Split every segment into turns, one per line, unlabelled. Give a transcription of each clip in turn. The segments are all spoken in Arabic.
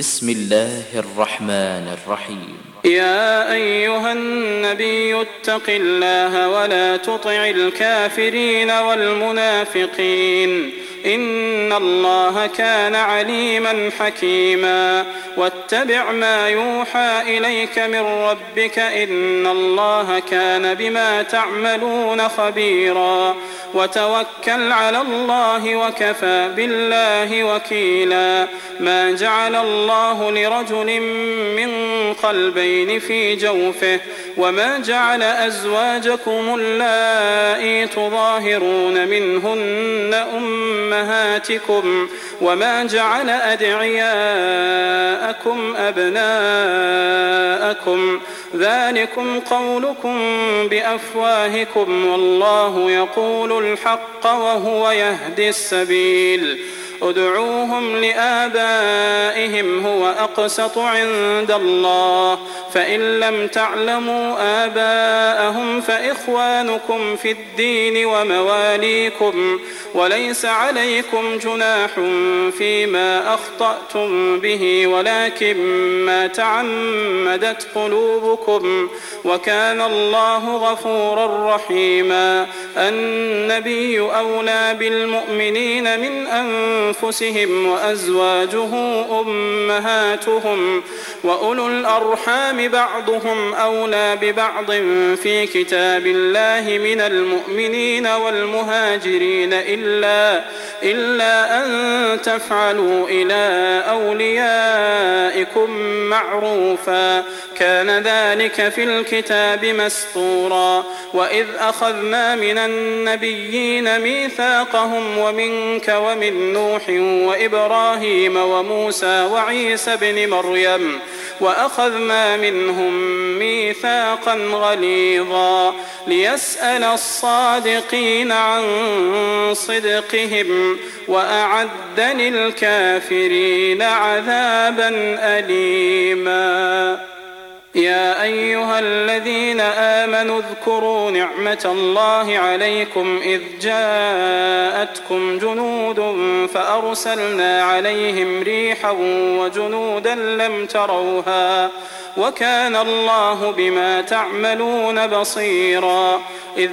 بسم الله الرحمن الرحيم.
يا أيها النبي اتق الله ولا تطع الكافرين والمنافقين إن الله كان عليما حكيما. واتبع ما يوحى إليك من ربك إن الله كان بما تعملون خبيرا. وتوكل على الله وكفى بالله وكيلا. ما جعل الله لرجل من قلبين في جوفه وما جعل أزواجكم اللائي تظاهرون منهن أمهاتكم وما جعل أدعياءكم أبناءكم ذلكم قولكم بأفواهكم والله يقول الحق وهو يهدي السبيل. ادعوهم لآبائهم هو أقسط عند الله فإن لم تعلموا آباءهم فإخوانكم في الدين ومواليكم وليس عليكم جناح فيما أخطأتم به ولكن ما تعمدت قلوبكم وكان الله غفورا رحيما. النبي أولى بالمؤمنين من أنفسهم وأزواجه أمهاتهم وأولو الأرحام بعضهم أولى ببعض في كتاب الله من المؤمنين والمهاجرين إلا أن تفعلوا إلى أوليائكم معروفا كان ذلك في الكتاب مسطورا. وإذ أخذنا من النبيين ميثاقهم ومنك ومن نوح وإبراهيم وموسى وعيسى بن مريم وأخذنا منهم ميثاقا غليظا ليسأل الصادقين عن صدقهم وأعد للكافرين عذابا أليما. يا أيها الذين آمنوا اذكروا نعمة الله عليكم إذ جاءتكم جنود فأرسلنا عليهم ريحا وجنودا لم تروها وكان الله بما تعملون بصيرا. إذ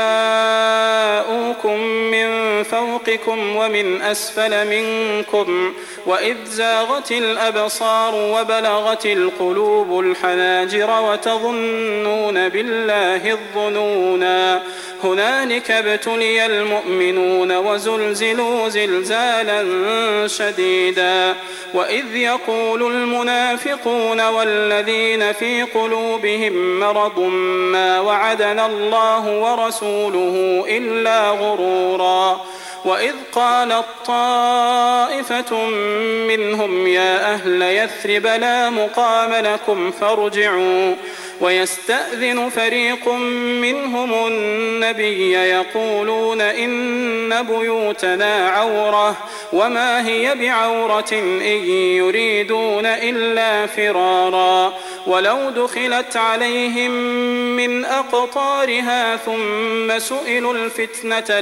جاءوكم من فوقكم ومن أسفل منكم وإذ زاغت الأبصار وبلغت القلوب الحناجر وتظنون بالله الظنونا. هنالك ابتلي المؤمنون وزلزلوا زلزالا شديدا. وإذ يقول المنافقون والذين في قلوبهم مرض ما وعدنا الله ورسوله إلا غرورا. وإذ قالت طائفة منهم يا أهل يثرب لا مقام لكم فارجعوا ويستأذن فريق منهم النبي يقولون إن بيوتنا عورة وما هي بعورة إن يريدون إلا فرارا. ولو دخلت عليهم من أقطارها ثم سئلوا الفتنة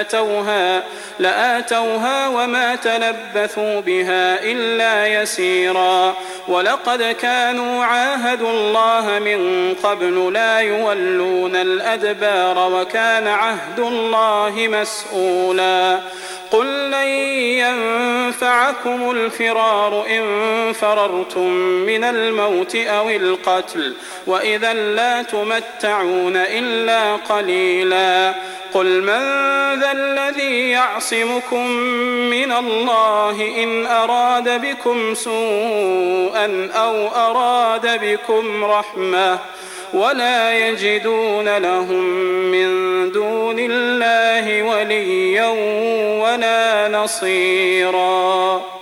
لآتوها وما تلبثوا بها إلا يسيرا. ولقد كانوا عاهدوا الله من قبل لا يولون الأدبار وكان عهد الله مسؤولا. قل لن ينفعكم الفرار إن فررتم من الموت أو القتل وإذا لا تمتعون إلا قليلا. قل من ذا الذي يعصمكم من الله إن أراد بكم سوءا أو أراد بكم رحمة ولا يجدون لهم من دون الله وليا ولا نصيرا.